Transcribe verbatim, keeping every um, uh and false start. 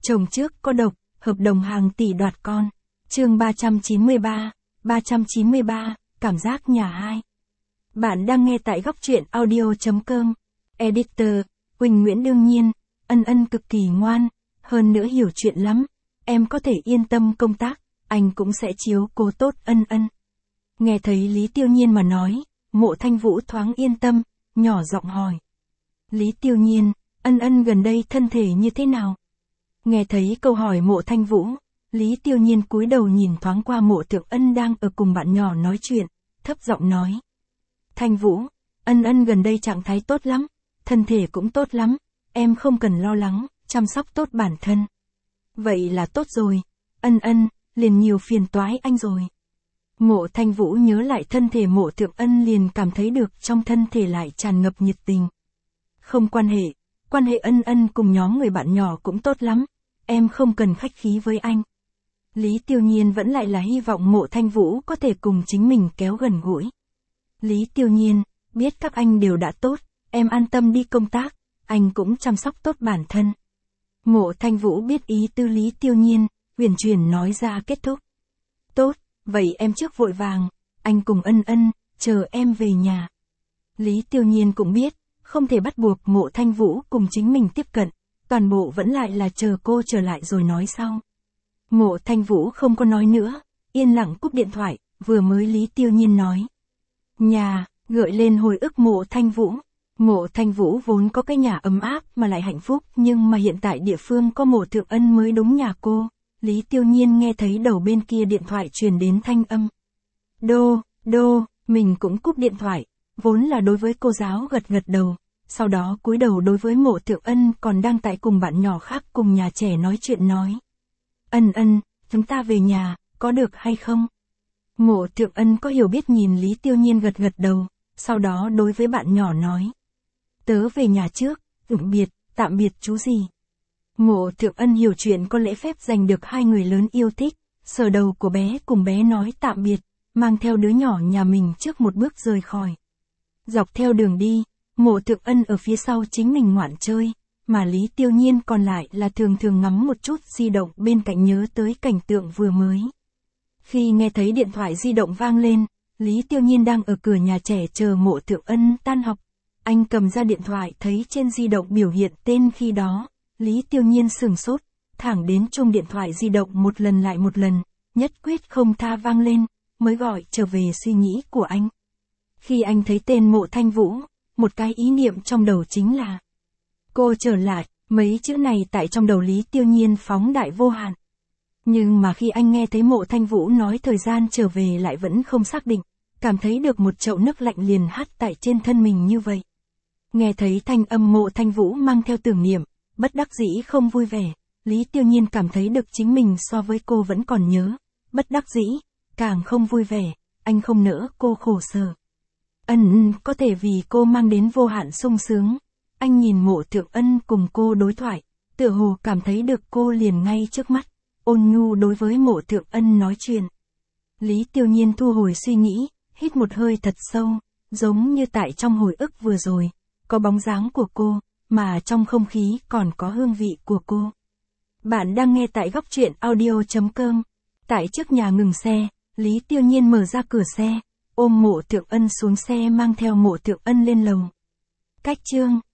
Chồng trước có độc, hợp đồng hàng tỷ đoạt con. Chương ba trăm chín mươi ba, ba trăm chín mươi ba, cảm giác nhà hai. Bạn đang nghe tại góc truyện audio.com. Editor, Quỳnh Nguyễn. Đương nhiên, Ân Ân cực kỳ ngoan, hơn nữa hiểu chuyện lắm. Em có thể yên tâm công tác, anh cũng sẽ chiếu cố tốt Ân Ân. Nghe thấy Lý Tiêu Nhiên mà nói, Mộ Thanh Vũ thoáng yên tâm, nhỏ giọng hỏi. Lý Tiêu Nhiên, Ân Ân gần đây thân thể như thế nào? Nghe thấy câu hỏi Mộ Thanh Vũ, Lý Tiêu Nhiên cúi đầu nhìn thoáng qua Mộ Thượng Ân đang ở cùng bạn nhỏ nói chuyện, thấp giọng nói. Thanh Vũ, Ân Ân gần đây trạng thái tốt lắm, thân thể cũng tốt lắm, em không cần lo lắng, chăm sóc tốt bản thân. Vậy là tốt rồi, Ân Ân, liền nhiều phiền toái anh rồi. Mộ Thanh Vũ nhớ lại thân thể Mộ Thượng Ân liền cảm thấy được trong thân thể lại tràn ngập nhiệt tình. Không quan hệ, quan hệ Ân Ân cùng nhóm người bạn nhỏ cũng tốt lắm, em không cần khách khí với anh. Lý Tiêu Nhiên vẫn lại là hy vọng Mộ Thanh Vũ có thể cùng chính mình kéo gần gũi. Lý Tiêu Nhiên, biết các anh đều đã tốt, em an tâm đi công tác, anh cũng chăm sóc tốt bản thân. Mộ Thanh Vũ biết ý tư Lý Tiêu Nhiên, huyền chuyển nói ra kết thúc. Tốt, vậy em trước vội vàng, anh cùng Ân Ân, chờ em về nhà. Lý Tiêu Nhiên cũng biết, không thể bắt buộc Mộ Thanh Vũ cùng chính mình tiếp cận, toàn bộ vẫn lại là chờ cô trở lại rồi nói sau. Mộ Thanh Vũ không có nói nữa, yên lặng cúp điện thoại, vừa mới Lý Tiêu Nhiên nói. Nhà, gợi lên hồi ức Mộ Thanh Vũ. Mộ Thanh Vũ vốn có cái nhà ấm áp mà lại hạnh phúc, nhưng mà hiện tại địa phương có Mộ Thượng Ân mới đúng nhà cô. Lý Tiêu Nhiên nghe thấy đầu bên kia điện thoại truyền đến thanh âm. Đô, đô, mình cũng cúp điện thoại, vốn là đối với cô giáo gật gật đầu, sau đó cúi đầu đối với Mộ Thượng Ân còn đang tại cùng bạn nhỏ khác cùng nhà trẻ nói chuyện nói. Ân Ân, chúng ta về nhà, có được hay không? Mộ Thượng Ân có hiểu biết nhìn Lý Tiêu Nhiên gật gật đầu, sau đó đối với bạn nhỏ nói. Tớ về nhà trước, tạm biệt, tạm biệt chú gì. Mộ Thượng Ân hiểu chuyện có lễ phép dành được hai người lớn yêu thích, sờ đầu của bé cùng bé nói tạm biệt, mang theo đứa nhỏ nhà mình trước một bước rời khỏi. Dọc theo đường đi, Mộ Thượng Ân ở phía sau chính mình ngoạn chơi, mà Lý Tiêu Nhiên còn lại là thường thường ngắm một chút di động bên cạnh nhớ tới cảnh tượng vừa mới. Khi nghe thấy điện thoại di động vang lên, Lý Tiêu Nhiên đang ở cửa nhà trẻ chờ Mộ Thượng Ân tan học. Anh cầm ra điện thoại thấy trên di động biểu hiện tên khi đó, Lý Tiêu Nhiên sửng sốt, thẳng đến chuông điện thoại di động một lần lại một lần, nhất quyết không tha vang lên, mới gọi trở về suy nghĩ của anh. Khi anh thấy tên Mộ Thanh Vũ, một cái ý niệm trong đầu chính là cô trở lại, mấy chữ này tại trong đầu Lý Tiêu Nhiên phóng đại vô hạn. Nhưng mà khi anh nghe thấy Mộ Thanh Vũ nói thời gian trở về lại vẫn không xác định, cảm thấy được một chậu nước lạnh liền hắt tại trên thân mình như vậy. Nghe thấy thanh âm Mộ Thanh Vũ mang theo tưởng niệm, bất đắc dĩ không vui vẻ, Lý Tiêu Nhiên cảm thấy được chính mình so với cô vẫn còn nhớ, bất đắc dĩ, càng không vui vẻ, anh không nỡ cô khổ sở. Ân, có thể vì cô mang đến vô hạn sung sướng. Anh nhìn Mộ Thượng Ân cùng cô đối thoại, tựa hồ cảm thấy được cô liền ngay trước mắt, ôn nhu đối với Mộ Thượng Ân nói chuyện. Lý Tiêu Nhiên thu hồi suy nghĩ, hít một hơi thật sâu, giống như tại trong hồi ức vừa rồi, có bóng dáng của cô, mà trong không khí còn có hương vị của cô. Bạn đang nghe tại góc truyện audio.com. Tại trước nhà ngừng xe, Lý Tiêu Nhiên mở ra cửa xe, ôm Mộ Thượng Ân xuống xe mang theo Mộ Thượng Ân lên lầu. Cách chương